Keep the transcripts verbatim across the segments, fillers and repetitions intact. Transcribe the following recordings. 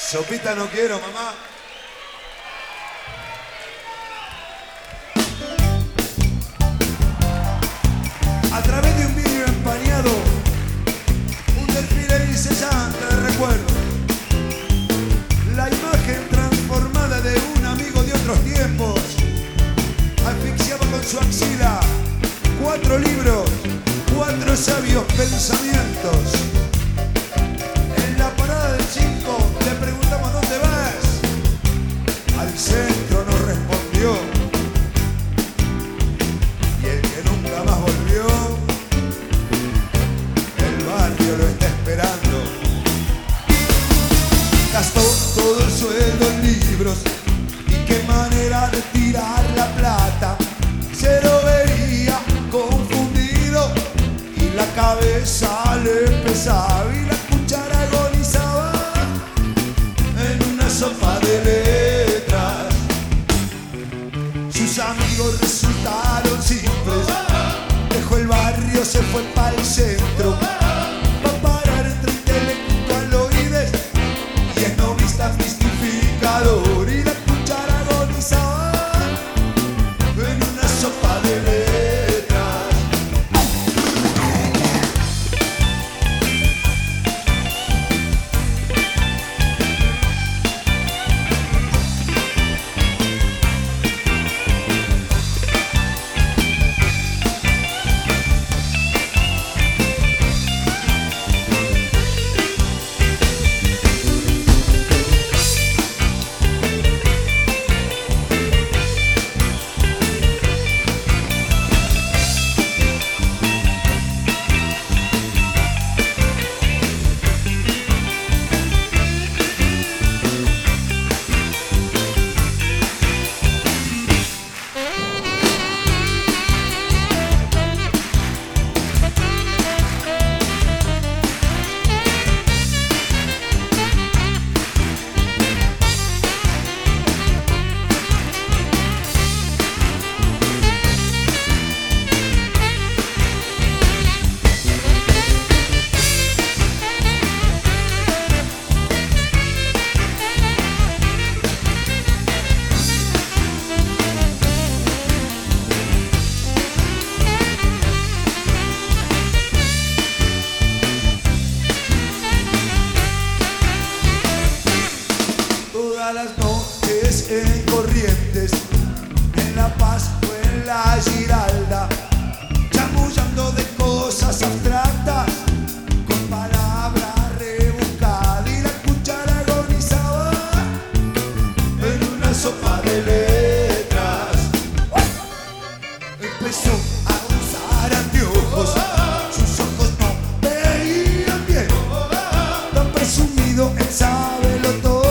Sopita no quiero, mamá. A través de un vidrio empañado, un desfile incesante de recuerdos. La imagen transformada de un amigo de otros tiempos. Asfixiaba con su axila cuatro libros, cuatro sabios pensamientos. En la parada del cinco le preguntamos ¿dónde vas? Al centro nos respondió. Y el que nunca más volvió, el barrio lo está esperando. Gastó todo el sueldo en libros. Y qué manera de tirar la plata. Se lo veía confundido y la cabeza le pesaba y la cuchara agonizaba en una sopa de letras. Sus amigos resultaron simples. Dejó el barrio, se fue para el centro. Va a parar entre intelectualoides y esnovistas mistificador. Y la cuchara agonizaba en una sopa de letras. Las noches en Corrientes, en La Paz o en la Giralda, chamullando de cosas abstractas con palabras rebuscadas y la cuchara agonizaba en una sopa de letras. Empezó a usar anteojos, sus ojos no veían bien, tan presumido él sábelo todo.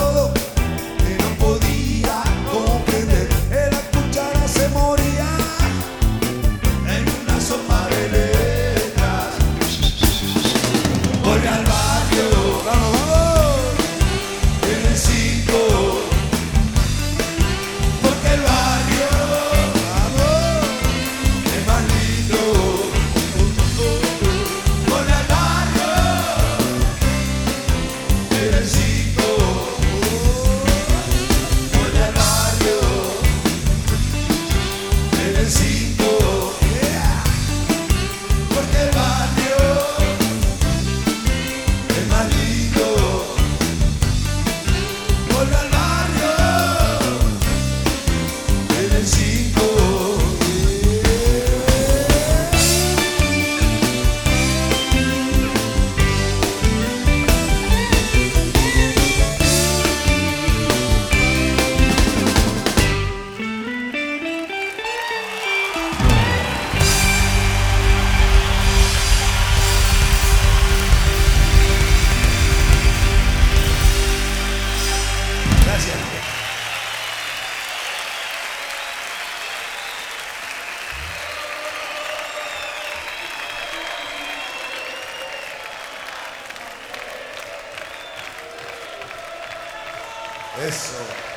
Eso.